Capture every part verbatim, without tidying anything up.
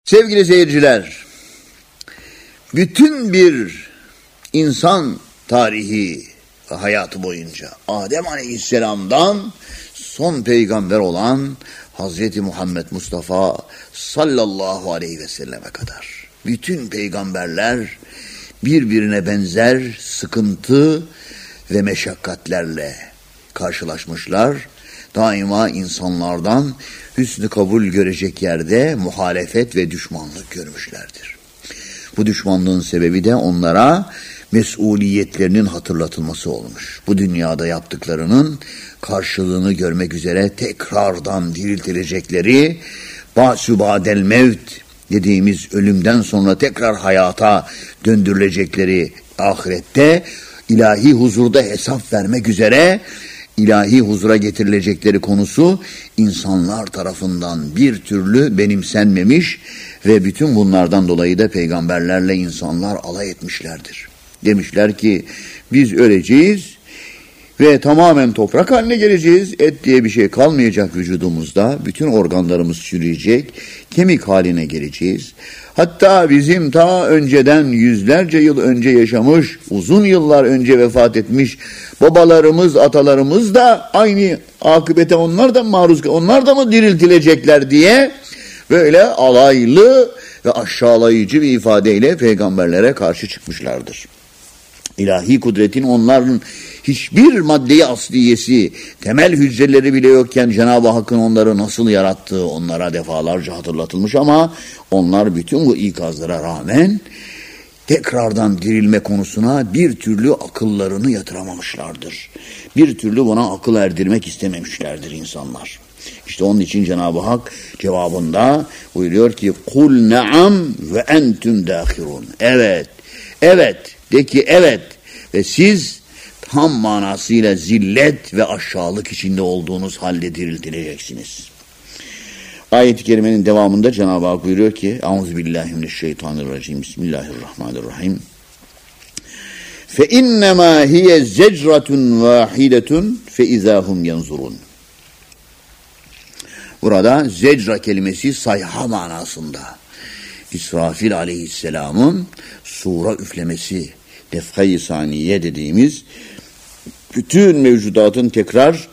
Sevgili seyirciler, bütün bir insan tarihi ve hayatı boyunca Adem Aleyhisselam'dan son peygamber olan Hazreti Muhammed Mustafa sallallahu aleyhi ve selleme kadar bütün peygamberler birbirine benzer sıkıntı ve meşakkatlerle karşılaşmışlar. Daima insanlardan hüsnü kabul görecek yerde muhalefet ve düşmanlık görmüşlerdir. Bu düşmanlığın sebebi de onlara mesuliyetlerinin hatırlatılması olmuş. Bu dünyada yaptıklarının karşılığını görmek üzere tekrardan diriltilecekleri ba'su ba'del mevt dediğimiz ölümden sonra tekrar hayata döndürülecekleri ahirette ilahi huzurda hesap vermek üzere ilahi huzura getirilecekleri konusu insanlar tarafından bir türlü benimsenmemiş ve bütün bunlardan dolayı da peygamberlerle insanlar alay etmişlerdir. Demişler ki biz öleceğiz ve tamamen toprak haline geleceğiz. Et diye bir şey kalmayacak vücudumuzda. Bütün organlarımız çürüyecek. Kemik haline geleceğiz. Hatta bizim ta önceden yüzlerce yıl önce yaşamış, uzun yıllar önce vefat etmiş babalarımız, atalarımız da aynı akıbete onlar da maruz, onlar da mı diriltilecekler diye böyle alaylı ve aşağılayıcı bir ifadeyle peygamberlere karşı çıkmışlardır. İlahi kudretin onların hiçbir maddeyi asliyesi, temel hücreleri bile yokken Cenab-ı Hakk'ın onları nasıl yarattığı onlara defalarca hatırlatılmış ama onlar bütün bu ikazlara rağmen tekrardan dirilme konusuna bir türlü akıllarını yatıramamışlardır. Bir türlü buna akıl erdirmek istememişlerdir insanlar. İşte onun için Cenab-ı Hak cevabında buyuruyor ki kul naam ve entüm dâhirun. Evet, evet, de ki evet ve siz tam manasıyla zillet ve aşağılık içinde olduğunuz halde diriltileceksiniz. Ayet-i kerimenin devamında Cenab-ı Hak buyuruyor ki Euzubillahimineşşeytanirracim Bismillahirrahmanirrahim Fe innemâ hiye zecratun vâhidetun fe izâhum yanzurun. Burada zecra kelimesi sayha manasında. İsrafil aleyhisselamın sura üflemesi, defha-i saniye dediğimiz bütün mevcudatın tekrar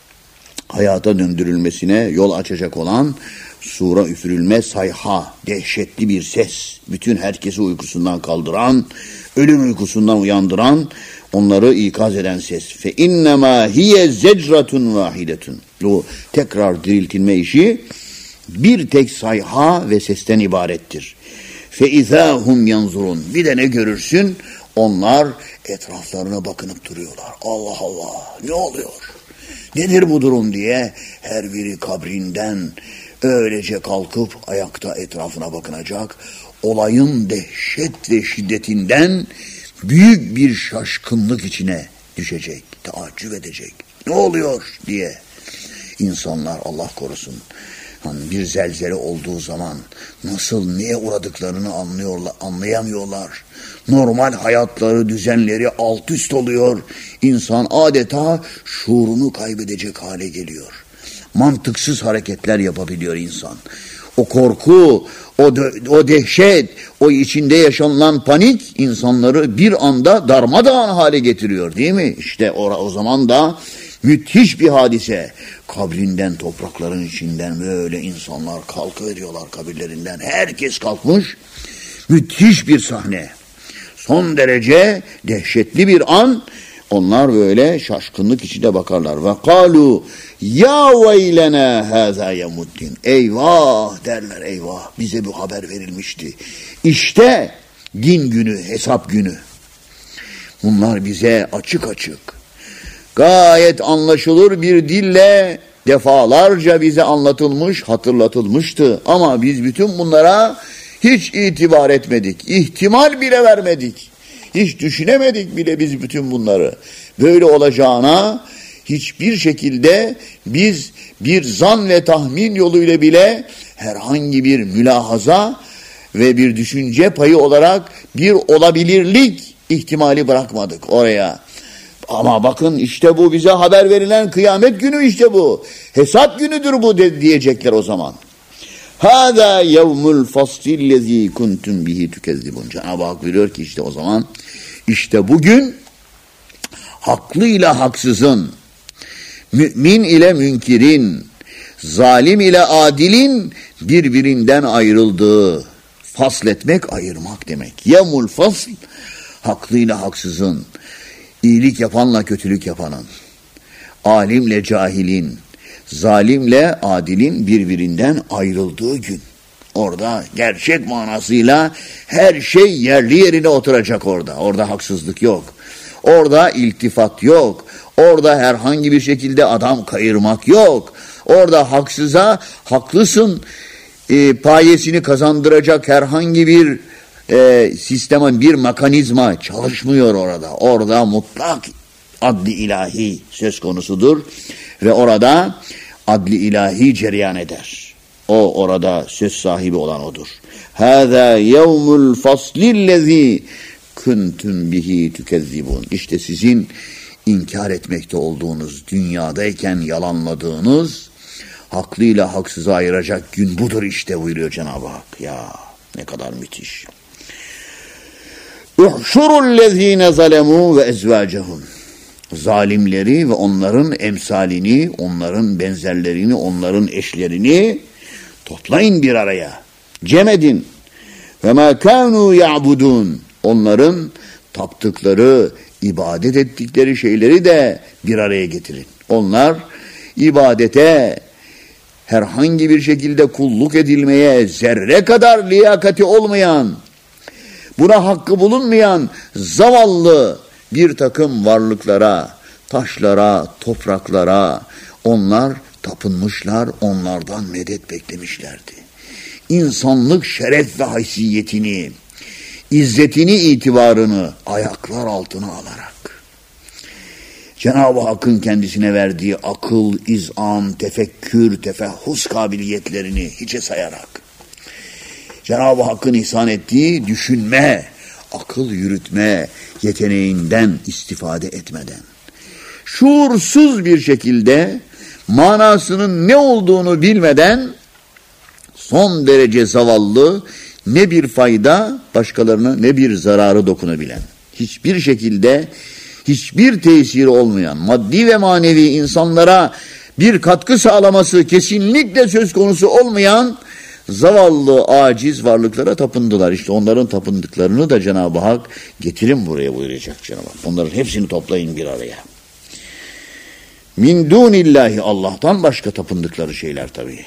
hayata döndürülmesine yol açacak olan sura üfürülme, sayha, dehşetli bir ses, bütün herkesi uykusundan kaldıran, ölüm uykusundan uyandıran, onları ikaz eden ses. Fe innemâ hiye zecratun vâhidetun. Bu tekrar diriltilme işi bir tek sayha ve sesten ibarettir. Fe izâhum yanzurun. Bir de ne görürsün? Onlar etraflarına bakınıp duruyorlar. Allah Allah, ne oluyor? Nedir bu durum diye her biri kabrinden öylece kalkıp ayakta etrafına bakınacak. Olayın dehşet ve şiddetinden büyük bir şaşkınlık içine düşecek, taaccüp edecek. Ne oluyor diye. İnsanlar Allah korusun. Hani bir zelzele olduğu zaman nasıl neye uğradıklarını anlıyorlar, anlayamıyorlar. Normal hayatları, düzenleri alt üst oluyor. İnsan adeta şuurunu kaybedecek hale geliyor. Mantıksız hareketler yapabiliyor insan. O korku, o, de, o dehşet, o içinde yaşanılan panik insanları bir anda darmadağın hale getiriyor değil mi? İşte o, o zaman da müthiş bir hadise. Kabrinden, toprakların içinden böyle insanlar kalkıveriyorlar kabirlerinden. Herkes kalkmış. Müthiş bir sahne. Son derece dehşetli bir an. Onlar böyle şaşkınlık içinde bakarlar. Ve kalu ya veylena haza yemuddin. Eyvah derler, eyvah. Bize bu haber verilmişti. İşte din günü, hesap günü. Bunlar bize açık açık, gayet anlaşılır bir dille defalarca bize anlatılmış, hatırlatılmıştı. Ama biz bütün bunlara hiç itibar etmedik. İhtimal bile vermedik. Hiç düşünemedik bile biz bütün bunları. Böyle olacağına hiçbir şekilde biz bir zan ve tahmin yoluyla bile herhangi bir mülahaza ve bir düşünce payı olarak bir olabilirlik ihtimali bırakmadık oraya. Ama bakın işte bu bize haber verilen kıyamet günü, işte bu. Hesap günüdür bu de, diyecekler o zaman. Hâzâ yevmul faslillezî kuntum bihi tükezzibun. Cenab-ı Hak buyuruyor ki işte o zaman, işte bugün haklıyla haksızın, mümin ile münkirin, zalim ile adilin birbirinden ayrıldığı, fasletmek, ayırmak demek. Yevmul fasl, haklıyla haksızın, iyilik yapanla kötülük yapanın, alimle cahilin, zalimle adilin birbirinden ayrıldığı gün. Orada gerçek manasıyla her şey yerli yerine oturacak orada. Orada haksızlık yok. Orada iltifat yok. Orada herhangi bir şekilde adam kayırmak yok. Orada haksıza haklısın e, payesini kazandıracak herhangi bir e, sistemin, bir mekanizma çalışmıyor orada. Orada mutlak adli ilahi söz konusudur ve orada adli ilahi cereyan eder. O orada söz sahibi olan odur. Hâzâ yevmul faslillezî kuntum bihi tükezzibun. İşte sizin inkar etmekte olduğunuz, dünyadayken yalanladığınız, haklıyla haksızı ayıracak gün budur işte buyuruyor Cenab-ı Hak. Ya ne kadar müthiş. Uhşurullezîne zalemû ve ezvâcehum. Zalimleri ve onların emsalini, onların benzerlerini, onların eşlerini toplayın bir araya. Cem edin. Ve mâ kânû ya'budûn. Onların taptıkları, ibadet ettikleri şeyleri de bir araya getirin. Onlar ibadete, herhangi bir şekilde kulluk edilmeye zerre kadar liyakati olmayan, buna hakkı bulunmayan zavallı bir takım varlıklara, taşlara, topraklara onlar tapınmışlar, onlardan medet beklemişlerdi. İnsanlık şeref ve haysiyetini, İzzetini, itibarını ayaklar altına alarak, Cenab-ı Hakk'ın kendisine verdiği akıl, izan, tefekkür, tefehhus kabiliyetlerini hiçe sayarak, Cenab-ı Hakk'ın ihsan ettiği düşünme, akıl yürütme yeteneğinden istifade etmeden, şuursuz bir şekilde manasının ne olduğunu bilmeden son derece zavallı, ne bir fayda başkalarına ne bir zararı dokunabilen, hiçbir şekilde hiçbir tesiri olmayan, maddi ve manevi insanlara bir katkı sağlaması kesinlikle söz konusu olmayan zavallı, aciz varlıklara tapındılar. İşte onların tapındıklarını da Cenab-ı Hak getirin buraya buyuracak Cenab-ı Hak. Onların hepsini toplayın bir araya. Min dunillahi, Allah'tan başka tapındıkları şeyler tabii.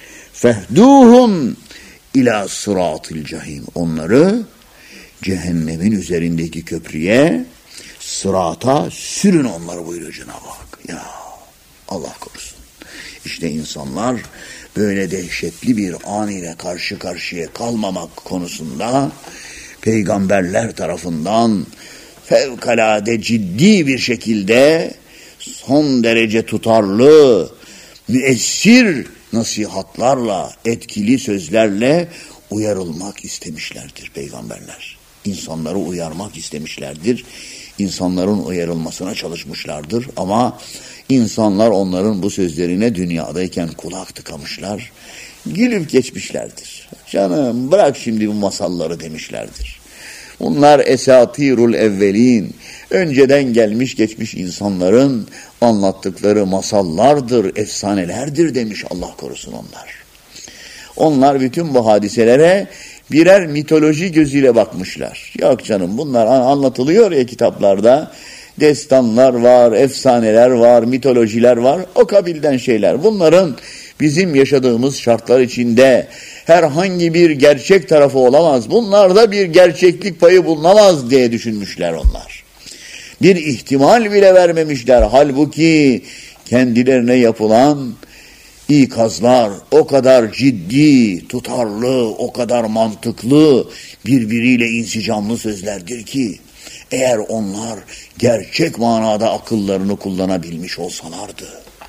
Fehduhum İlâ sıratil cahim. Onları cehennemin üzerindeki köprüye, sırata sürün onları buyuruyor Cenab-ı Hak. Ya Allah korusun. İşte insanlar böyle dehşetli bir an ile karşı karşıya kalmamak konusunda peygamberler tarafından fevkalade ciddi bir şekilde son derece tutarlı, müessir nasihatlarla, etkili sözlerle uyarılmak istemişlerdir peygamberler. İnsanları uyarmak istemişlerdir. İnsanların uyarılmasına çalışmışlardır ama insanlar onların bu sözlerine dünyadayken kulak tıkamışlar, gülüp geçmişlerdir. Canım bırak şimdi bu masalları demişlerdir. Bunlar esatirul evvelin, önceden gelmiş geçmiş insanların anlattıkları masallardır, efsanelerdir demiş, Allah korusun onlar. Onlar bütün bu hadiselere birer mitoloji gözüyle bakmışlar. Yok canım, bunlar anlatılıyor ya kitaplarda, destanlar var, efsaneler var, mitolojiler var, o kabilden şeyler. Bunların bizim yaşadığımız şartlar içinde herhangi bir gerçek tarafı olamaz. Bunlarda bir gerçeklik payı bulunamaz diye düşünmüşler onlar. Bir ihtimal bile vermemişler. Halbuki kendilerine yapılan ikazlar o kadar ciddi, tutarlı, o kadar mantıklı, birbiriyle insicamlı sözlerdir ki, eğer onlar gerçek manada akıllarını kullanabilmiş olsalardı,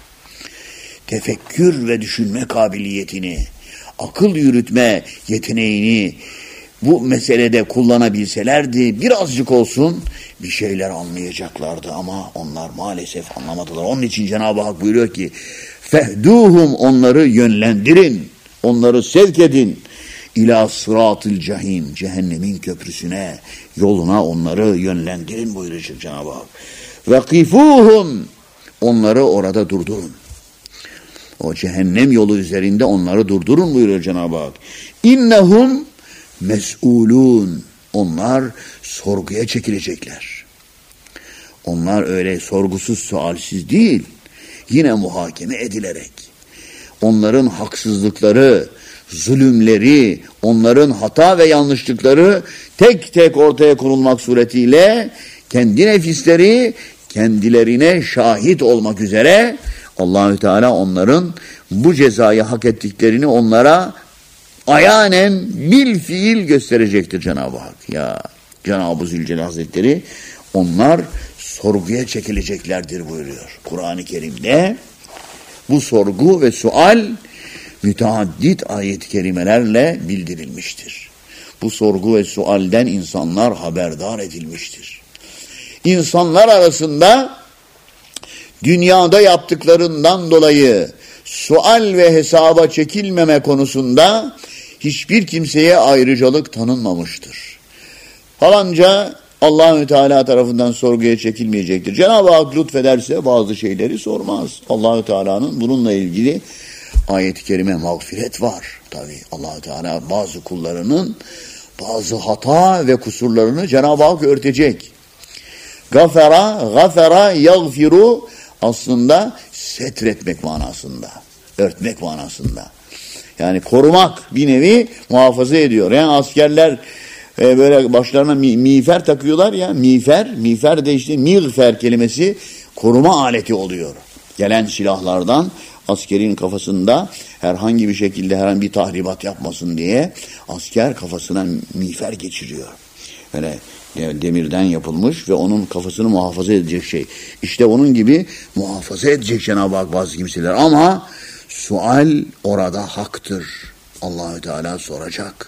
tefekkür ve düşünme kabiliyetini, akıl yürütme yeteneğini bu meselede kullanabilselerdi, birazcık olsun bir şeyler anlayacaklardı ama onlar maalesef anlamadılar. Onun için Cenab-ı Hak buyuruyor ki, fehduhum, onları yönlendirin. Onları sevk edin. İlâ sıratıl cehîm. Cehennemin köprüsüne, yoluna onları yönlendirin buyuracak Cenab-ı Hak. وَقِفُوهُمْ. Onları orada durdurun. O cehennem yolu üzerinde onları durdurun buyuruyor Cenab-ı Hak. İnnehum mes'ulun. Onlar sorguya çekilecekler. Onlar öyle sorgusuz sualsiz değil. Yine muhakeme edilerek. Onların haksızlıkları, zulümleri, onların hata ve yanlışlıkları tek tek ortaya konulmak suretiyle kendi nefisleri kendilerine şahit olmak üzere Allahü Teala onların bu cezayı hak ettiklerini onlara ayanen bil fiil gösterecektir Cenab-ı Hak. Ya Cenab-ı Zülcelal Hazretleri onlar sorguya çekileceklerdir buyuruyor. Kur'an-ı Kerim'de bu sorgu ve sual müteaddit ayet-i kerimelerle bildirilmiştir. Bu sorgu ve sualden insanlar haberdar edilmiştir. İnsanlar arasında dünyada yaptıklarından dolayı sual ve hesaba çekilmeme konusunda hiçbir kimseye ayrıcalık tanınmamıştır. Falanca Allah-u Teala tarafından sorguya çekilmeyecektir. Cenab-ı Hak lütfederse bazı şeyleri sormaz. Allah-u Teala'nın bununla ilgili ayet-i kerime mağfiret var. Tabii Allah-u Teala bazı kullarının bazı hata ve kusurlarını Cenab-ı Hak örtecek. Gafera, gafera, yagfiru aslında setretmek manasında, örtmek manasında. Yani korumak bir nevi muhafaza ediyor. Yani askerler e, böyle başlarına mi, miğfer takıyorlar ya, miğfer, miğfer de işte miğfer kelimesi koruma aleti oluyor. Gelen silahlardan askerin kafasında herhangi bir şekilde herhangi bir tahribat yapmasın diye asker kafasına miğfer geçiriyor. Böyle demirden yapılmış ve onun kafasını muhafaza edecek şey. İşte onun gibi muhafaza edecek Cenab-ı Hak bazı kimseler. Ama sual orada haktır. Allahü Teala soracak.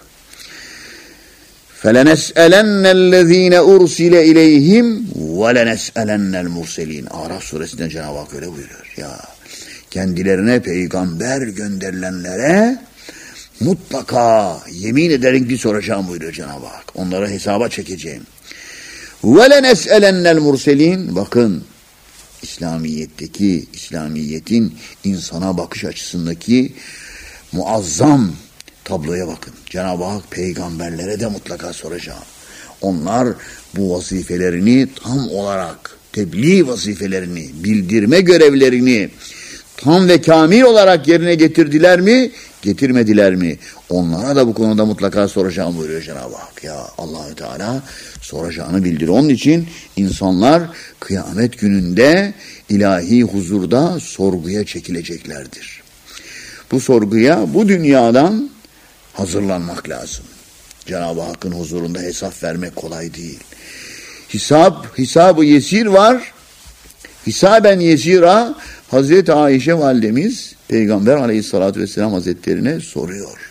فَلَنَسْأَلَنَّ الَّذ۪ينَ اُرْسِلَ اِلَيْهِمْ وَلَنَسْأَلَنَّ الْمُرْسَل۪ينَ. Araf suresinde Cenab-ı Hak öyle buyuruyor. Ya kendilerine peygamber gönderilenlere mutlaka yemin ederim ki soracağım buyuruyor Cenab-ı Hak. Onları hesaba çekeceğim. وَلَنَسْأَلَنَّ الْمُرْسَل۪ينَ. Bakın İslamiyet'teki, İslamiyet'in insana bakış açısındaki muazzam tabloya bakın. Cenab-ı Hak peygamberlere de mutlaka soracağım. Onlar bu vazifelerini tam olarak, tebliğ vazifelerini, bildirme görevlerini tam ve kamil olarak yerine getirdiler mi, getirmediler mi? Onlara da bu konuda mutlaka soracağım buyuruyor Cenab-ı Hak. Ya Allahü Teala soracağını bildiriyor. Onun için insanlar kıyamet gününde ilahi huzurda sorguya çekileceklerdir. Bu sorguya bu dünyadan hazırlanmak lazım. Cenab-ı Hakk'ın huzurunda hesap vermek kolay değil. Hesap, hesabı yesir var. Hisaben yesira Hazreti Ayşe validemiz Peygamber aleyhissalatü vesselam hazretlerine soruyor.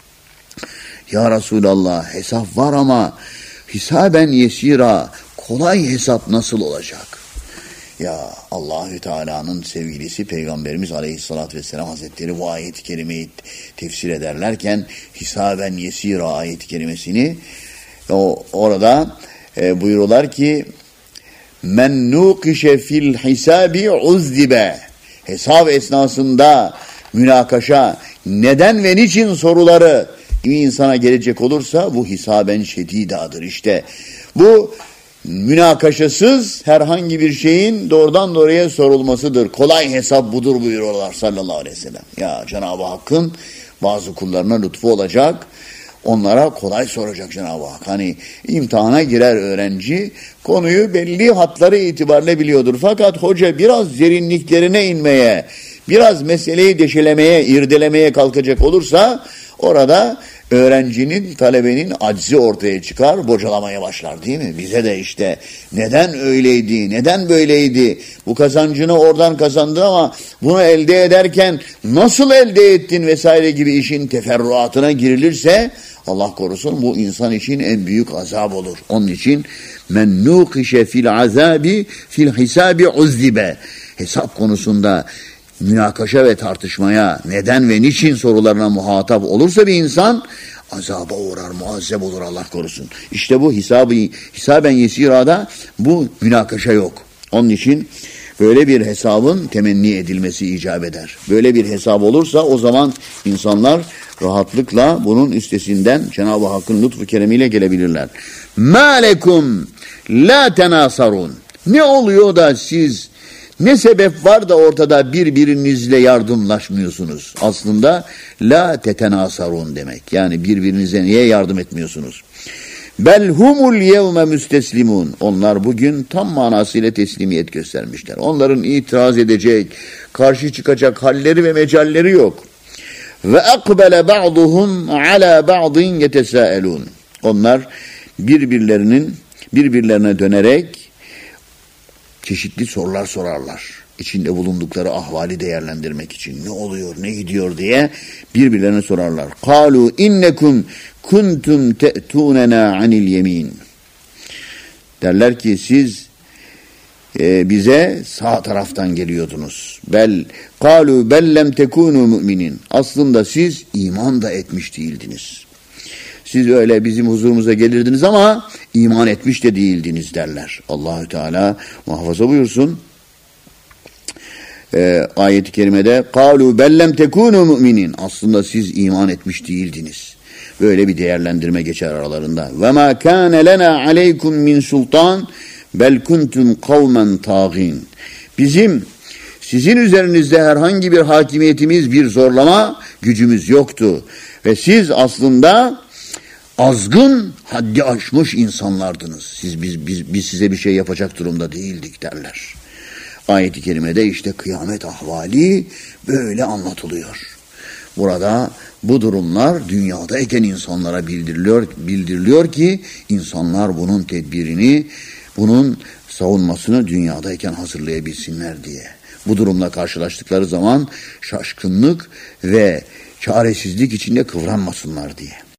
Ya Resulallah hesap var ama hisaben yesira kolay hesap nasıl olacak? Ya Allahü Teala'nın sevgilisi Peygamberimiz aleyhissalatü vesselam hazretleri bu ayet-i kerimeyi tefsir ederlerken hisaben yesira ayet-i kerimesini o, orada e, buyuruyorlar ki men nukişe fil hisabi uzzibe. Hesap esnasında münakaşa neden ve niçin soruları bir insana gelecek olursa bu hisaben şedidadır. İşte bu münakaşasız herhangi bir şeyin doğrudan doğruya sorulmasıdır. Kolay hesap budur buyuruyorlar sallallahu aleyhi ve sellem. Ya Cenab-ı Hakk'ın bazı kullarına lütfu olacak. Onlara kolay soracak Cenab-ı Hak. Hani imtihana girer öğrenci, konuyu belli hatları itibariyle biliyordur. Fakat hoca biraz derinliklerine inmeye, biraz meseleyi deşelemeye, irdelemeye kalkacak olursa orada öğrencinin, talebenin aczi ortaya çıkar, bocalamaya başlar değil mi? Bize de işte neden öyleydi, neden böyleydi, bu kazancını oradan kazandın ama bunu elde ederken nasıl elde ettin vesaire gibi işin teferruatına girilirse Allah korusun bu insan için en büyük azap olur. Onun için men nukişe fil azabi fil hisabi uzzibe. Hesap konusunda münakaşa ve tartışmaya, neden ve niçin sorularına muhatap olursa bir insan azaba uğrar, muazzeb olur, Allah korusun. İşte bu hesabı, hisaben yesirada bu münakaşa yok. Onun için böyle bir hesabın temenni edilmesi icap eder. Böyle bir hesap olursa o zaman insanlar rahatlıkla bunun üstesinden Cenab-ı Hakk'ın lütfu keremiyle gelebilirler. مَا لَكُمْ لَا تَنَاصَرُونَ Ne oluyor da siz, ne sebep var da ortada birbirinizle yardımlaşmıyorsunuz? Aslında la tetenasarun demek. Yani birbirinize niye yardım etmiyorsunuz? Bel humul yevme müsteslimun. Onlar bugün tam manasıyla teslimiyet göstermişler. Onların itiraz edecek, karşı çıkacak halleri ve mecalleri yok. Ve akbele ba'duhum ala ba'din yetesaelun. Onlar birbirlerinin birbirlerine dönerek çeşitli sorular sorarlar. İçinde bulundukları ahvali değerlendirmek için. Ne oluyor, ne gidiyor diye birbirlerine sorarlar. Kalu innekum kuntum te'tunena anil yemin. Derler ki siz e, bize sağ taraftan geliyordunuz. Bel kalu bel lem tekunu müminin. Aslında siz iman da etmiş değildiniz. Siz öyle bizim huzurumuza gelirdiniz ama iman etmiş de değildiniz derler. Allahü Teala muhafaza buyursun. Ee, ayet-i kerimede قَالُوا بَلَّمْ تَكُونُوا مُؤْمِنِينَ Aslında siz iman etmiş değildiniz. Böyle bir değerlendirme geçer aralarında. وَمَا كَانَ لَنَا عَلَيْكُمْ مِنْ سُلْطَانٍ بَلْ كُنْتُمْ قَوْمًا طَاغِينَ Bizim sizin üzerinizde herhangi bir hakimiyetimiz, bir zorlama gücümüz yoktu. Ve siz aslında azgın, haddi aşmış insanlardınız. Siz biz, biz, biz size bir şey yapacak durumda değildik derler. Ayet-i kerimede işte kıyamet ahvali böyle anlatılıyor. Burada bu durumlar dünyadayken insanlara bildiriliyor, bildiriliyor ki insanlar bunun tedbirini, bunun savunmasını dünyadayken hazırlayabilsinler diye. Bu durumla karşılaştıkları zaman şaşkınlık ve çaresizlik içinde kıvranmasınlar diye.